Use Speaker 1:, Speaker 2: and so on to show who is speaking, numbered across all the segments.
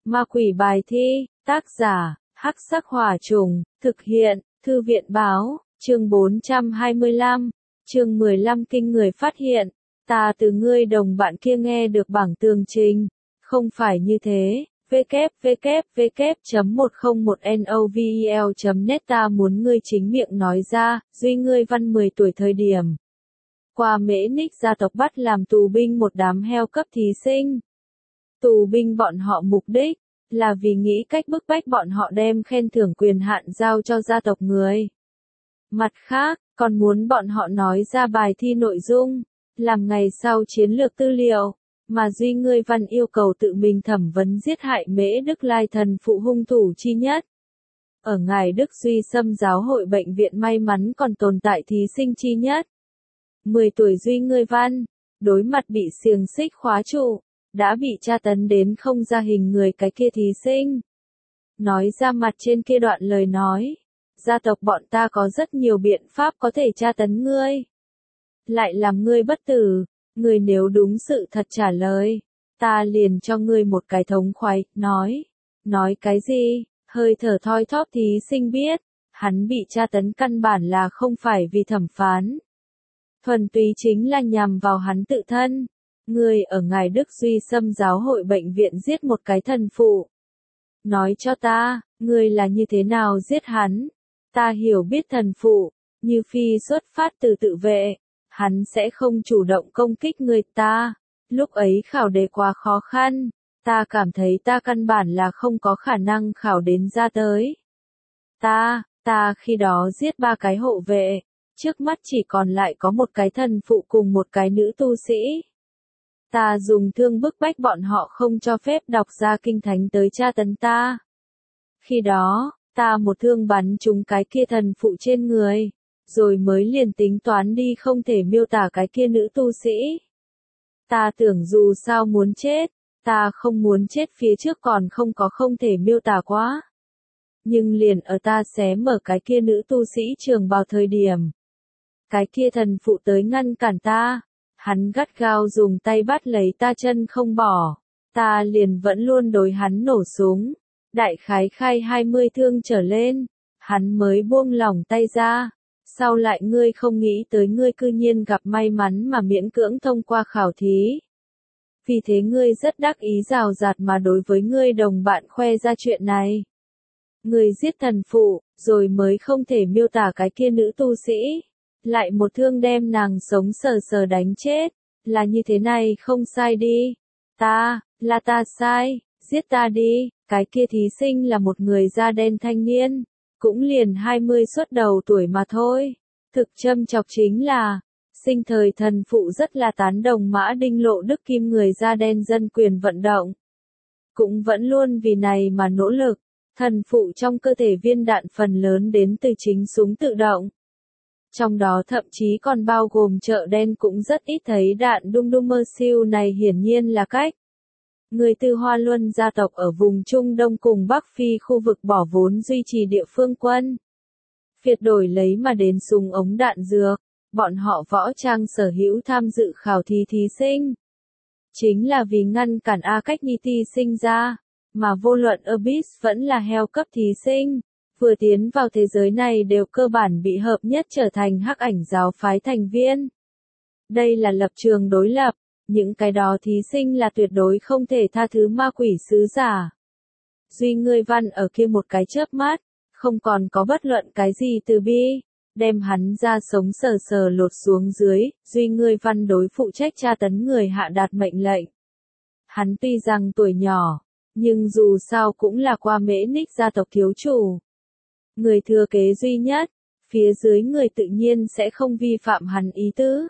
Speaker 1: Ma quỷ bài thi, tác giả, Hắc Sắc Hỏa Trùng, thực hiện, Thư viện báo, chương 425, chương 15 kinh người phát hiện, ta từ ngươi đồng bạn kia nghe được bảng tường trình, không phải như thế, www.101novel.net ta muốn ngươi chính miệng nói ra, duy ngươi văn 10 tuổi thời điểm. Qua Mễ Ních gia tộc bắt làm tù binh một đám heo cấp thí sinh. Tù binh bọn họ mục đích là vì nghĩ cách bức bách bọn họ đem khen thưởng quyền hạn giao cho gia tộc người. Mặt khác, còn muốn bọn họ nói ra bài thi nội dung, làm ngày sau chiến lược tư liệu, mà duy ngươi văn yêu cầu tự mình thẩm vấn giết hại Mễ Đức Lai thần phụ hung thủ chi nhất. Ở ngài Đức Duy Sâm giáo hội bệnh viện may mắn còn tồn tại thí sinh chi nhất. 10 tuổi duy ngươi văn, đối mặt bị xiềng xích khóa trụ, đã bị tra tấn đến không ra hình người cái kia thí sinh. Nói ra mặt trên kia đoạn lời nói, gia tộc bọn ta có rất nhiều biện pháp có thể tra tấn ngươi. Lại làm ngươi bất tử, ngươi nếu đúng sự thật trả lời, ta liền cho ngươi một cái thống khoái, nói cái gì, hơi thở thoi thóp thí sinh biết, hắn bị tra tấn căn bản là không phải vì thẩm phán. Thuần túy chính là nhằm vào hắn tự thân. Ngươi ở ngài Đức Duy Sâm giáo hội bệnh viện giết một cái thần phụ. Nói cho ta, ngươi là như thế nào giết hắn? Ta hiểu biết thần phụ, như phi xuất phát từ tự vệ, hắn sẽ không chủ động công kích người ta. Lúc ấy khảo đề quá khó khăn, ta cảm thấy ta căn bản là không có khả năng khảo đến ra tới. Ta khi đó giết 3 cái hộ vệ, trước mắt chỉ còn lại có một cái thần phụ cùng một cái nữ tu sĩ. Ta dùng thương bức bách bọn họ không cho phép đọc ra kinh thánh tới tra tấn ta. Khi đó, ta một thương bắn trúng cái kia thần phụ trên người, rồi mới liền tính toán đi không thể miêu tả cái kia nữ tu sĩ. Ta tưởng dù sao muốn chết, ta không muốn chết phía trước còn không thể miêu tả quá. Nhưng liền ở ta xé mở cái kia nữ tu sĩ trường bào thời điểm. Cái kia thần phụ tới ngăn cản ta. Hắn gắt gao dùng tay bắt lấy ta chân không bỏ, ta liền vẫn luôn đối hắn nổ súng, đại khái khai 20 thương trở lên, hắn mới buông lỏng tay ra, sau lại ngươi không nghĩ tới ngươi cư nhiên gặp may mắn mà miễn cưỡng thông qua khảo thí. Vì thế ngươi rất đắc ý rào rạt mà đối với ngươi đồng bạn khoe ra chuyện này. Ngươi giết thần phụ, rồi mới không thể miêu tả cái kia nữ tu sĩ. Lại một thương đem nàng sống sờ sờ đánh chết, là như thế này không sai đi. Ta sai, giết ta đi, cái kia thí sinh là một người da đen thanh niên, cũng liền 20 xuất đầu tuổi mà thôi. Thực châm chọc chính là, sinh thời thần phụ rất là tán đồng Mã Đinh Lộ Đức Kim người da đen dân quyền vận động. Cũng vẫn luôn vì này mà nỗ lực, thần phụ trong cơ thể viên đạn phần lớn đến từ chính súng tự động. Trong đó thậm chí còn bao gồm chợ đen cũng rất ít thấy đạn đung đung mơ siêu này hiển nhiên là cách. Người từ Hoa Luân gia tộc ở vùng Trung Đông cùng Bắc Phi khu vực bỏ vốn duy trì địa phương quân. Phiệt đổi lấy mà đến súng ống đạn dược, bọn họ võ trang sở hữu tham dự khảo thí thí sinh. Chính là vì ngăn cản A Cách Nhi Ti sinh ra, mà vô luận Abyss vẫn là heo cấp thí sinh. Vừa tiến vào thế giới này đều cơ bản bị hợp nhất trở thành hắc ảnh giáo phái thành viên. Đây là lập trường đối lập, những cái đó thí sinh là tuyệt đối không thể tha thứ ma quỷ sứ giả. Duy ngươi văn ở kia một cái chớp mắt, không còn có bất luận cái gì từ bi, đem hắn ra sống sờ sờ lột xuống dưới, duy ngươi văn đối phụ trách tra tấn người hạ đạt mệnh lệnh. Hắn tuy rằng tuổi nhỏ, nhưng dù sao cũng là qua Mễ Ních gia tộc thiếu chủ. Người thừa kế duy nhất, phía dưới người tự nhiên sẽ không vi phạm hắn ý tứ.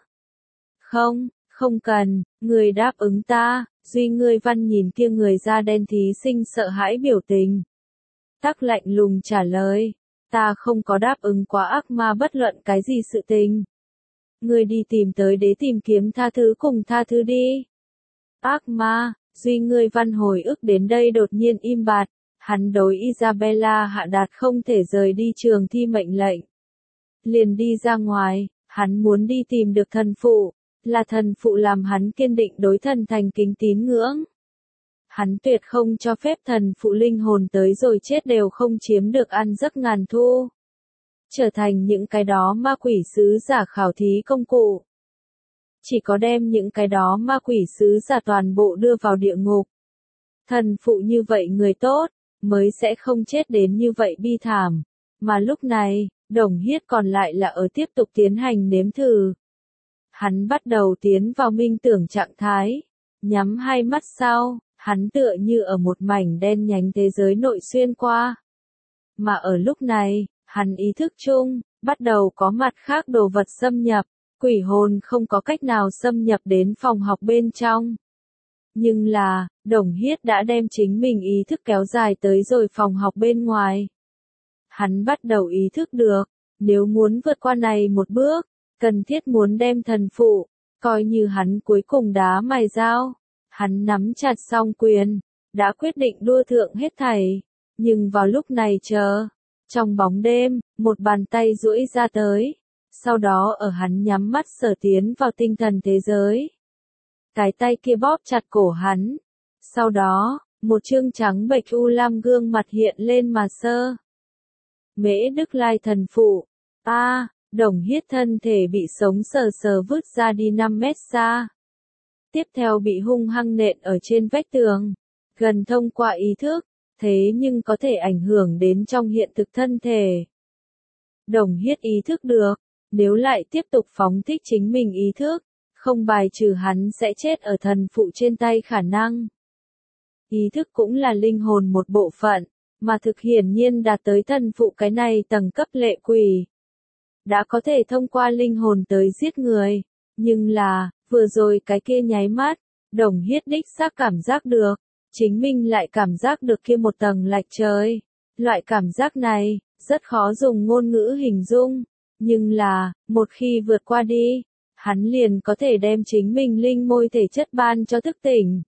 Speaker 1: Không cần, người đáp ứng ta, duy ngươi văn nhìn kia người da đen thí sinh sợ hãi biểu tình. Tắc lạnh lùng trả lời, ta không có đáp ứng quá ác ma bất luận cái gì sự tình. Người đi tìm tới đế tìm kiếm tha thứ cùng tha thứ đi. Ác ma, duy ngươi văn hồi ức đến đây đột nhiên im bặt. Hắn đối Isabella hạ đạt không thể rời đi trường thi mệnh lệnh. Liền đi ra ngoài, hắn muốn đi tìm được thần phụ, là thần phụ làm hắn kiên định đối thần thành kính tín ngưỡng. Hắn tuyệt không cho phép thần phụ linh hồn tới rồi chết đều không chiếm được ăn giấc ngàn thu. Trở thành những cái đó ma quỷ sứ giả khảo thí công cụ. Chỉ có đem những cái đó ma quỷ sứ giả toàn bộ đưa vào địa ngục. Thần phụ như vậy người tốt, mới sẽ không chết đến như vậy bi thảm. Mà lúc này, Đồng Hiết còn lại là ở tiếp tục tiến hành nếm thử. Hắn bắt đầu tiến vào minh tưởng trạng thái. Nhắm hai mắt sau, hắn tựa như ở một mảnh đen nhánh thế giới nội xuyên qua. Mà ở lúc này, hắn ý thức chung, bắt đầu có mặt khác đồ vật xâm nhập. Quỷ hồn không có cách nào xâm nhập đến phòng học bên trong. Nhưng là, Đồng Hiết đã đem chính mình ý thức kéo dài tới rồi phòng học bên ngoài. Hắn bắt đầu ý thức được, nếu muốn vượt qua này một bước, cần thiết muốn đem thần phụ, coi như hắn cuối cùng đá mài dao. Hắn nắm chặt song quyền, đã quyết định đua thượng hết thảy. Nhưng vào lúc này trong bóng đêm, một bàn tay duỗi ra tới. Sau đó ở hắn nhắm mắt sở tiến vào tinh thần thế giới. Cái tay kia bóp chặt cổ hắn. Sau đó, một trương trắng bệch u lam gương mặt hiện lên mà sơ. Mễ Đức Lai thần phụ. Đồng Hiết thân thể bị sống sờ sờ vứt ra đi 5 mét xa. Tiếp theo bị hung hăng nện ở trên vách tường. Gần thông qua ý thức, thế nhưng có thể ảnh hưởng đến trong hiện thực thân thể. Đồng Hiết ý thức được, nếu lại tiếp tục phóng thích chính mình ý thức, không bài trừ hắn sẽ chết ở thần phụ trên tay khả năng. Ý thức cũng là linh hồn một bộ phận, mà thực hiển nhiên đạt tới thần phụ cái này tầng cấp lệ quỷ. Đã có thể thông qua linh hồn tới giết người, nhưng là, vừa rồi cái kia nháy mắt, Đồng Hiết đích xác cảm giác được, chính mình lại cảm giác được kia một tầng lạch trời. Loại cảm giác này, rất khó dùng ngôn ngữ hình dung, nhưng là, một khi vượt qua đi, hắn liền có thể đem chính mình linh môi thể chất ban cho thức tỉnh.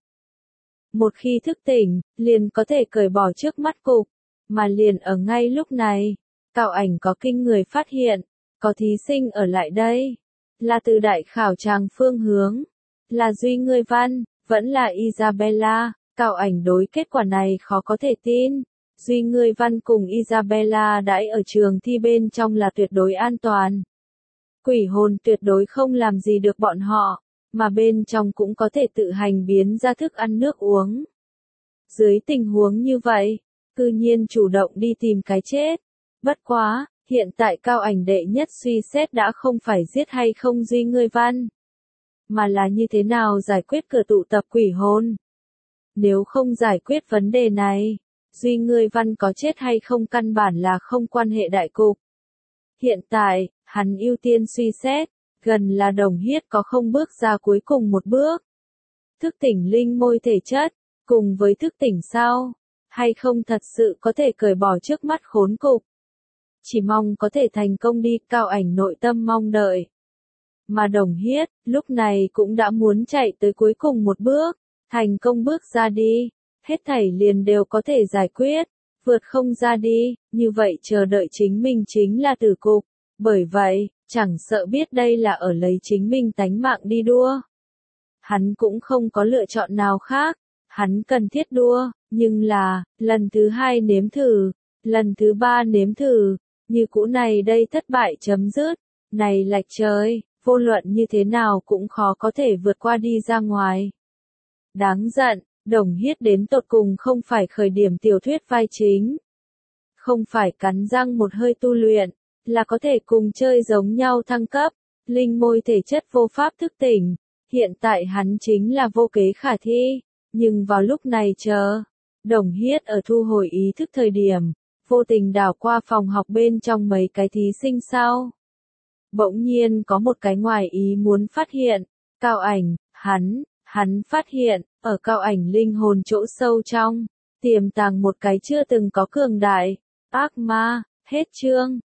Speaker 1: Một khi thức tỉnh, liền có thể cởi bỏ trước mắt cục, mà liền ở ngay lúc này, Cao Ảnh có kinh người phát hiện, có thí sinh ở lại đây, là từ đại khảo tràng phương hướng, là Duy Ngươi Văn, vẫn là Isabella. Cao Ảnh đối kết quả này khó có thể tin. Duy Ngươi Văn cùng Isabella đãi ở trường thi bên trong là tuyệt đối an toàn. Quỷ hồn tuyệt đối không làm gì được bọn họ, mà bên trong cũng có thể tự hành biến ra thức ăn nước uống. Dưới tình huống như vậy, cư nhiên chủ động đi tìm cái chết. Bất quá, hiện tại Cao Ảnh đệ nhất suy xét đã không phải giết hay không Duy Ngươi Văn, mà là như thế nào giải quyết cửa tụ tập quỷ hồn. Nếu không giải quyết vấn đề này, Duy Ngươi Văn có chết hay không căn bản là không quan hệ đại cục. Hiện tại, hắn ưu tiên suy xét, gần là Đồng Hiết có không bước ra cuối cùng một bước. Thức tỉnh linh môi thể chất, cùng với thức tỉnh sau, hay không thật sự có thể cởi bỏ trước mắt khốn cục. Chỉ mong có thể thành công đi, Cao Ảnh nội tâm mong đợi. Mà Đồng Hiết, lúc này cũng đã muốn chạy tới cuối cùng một bước, thành công bước ra đi, hết thảy liền đều có thể giải quyết, vượt không ra đi, như vậy chờ đợi chính mình chính là tử cục, bởi vậy, chẳng sợ biết đây là ở lấy chính mình tánh mạng đi đua. Hắn cũng không có lựa chọn nào khác, hắn cần thiết đua, nhưng là, lần thứ 2 nếm thử, lần thứ 3 nếm thử, như cũ này đây thất bại chấm dứt, này lạch trời, vô luận như thế nào cũng khó có thể vượt qua đi ra ngoài. Đáng giận, Đồng Hiết đến tột cùng không phải khởi điểm tiểu thuyết vai chính. Không phải cắn răng một hơi tu luyện, là có thể cùng chơi giống nhau thăng cấp, linh môi thể chất vô pháp thức tỉnh. Hiện tại hắn chính là vô kế khả thi, nhưng vào lúc này Đồng Hiết ở thu hồi ý thức thời điểm, vô tình đảo qua phòng học bên trong mấy cái thí sinh sau. Bỗng nhiên có một cái ngoài ý muốn phát hiện, Cao Ảnh, hắn phát hiện, ở Cao Ảnh linh hồn chỗ sâu trong, tiềm tàng một cái chưa từng có cường đại, ác ma, hết chương.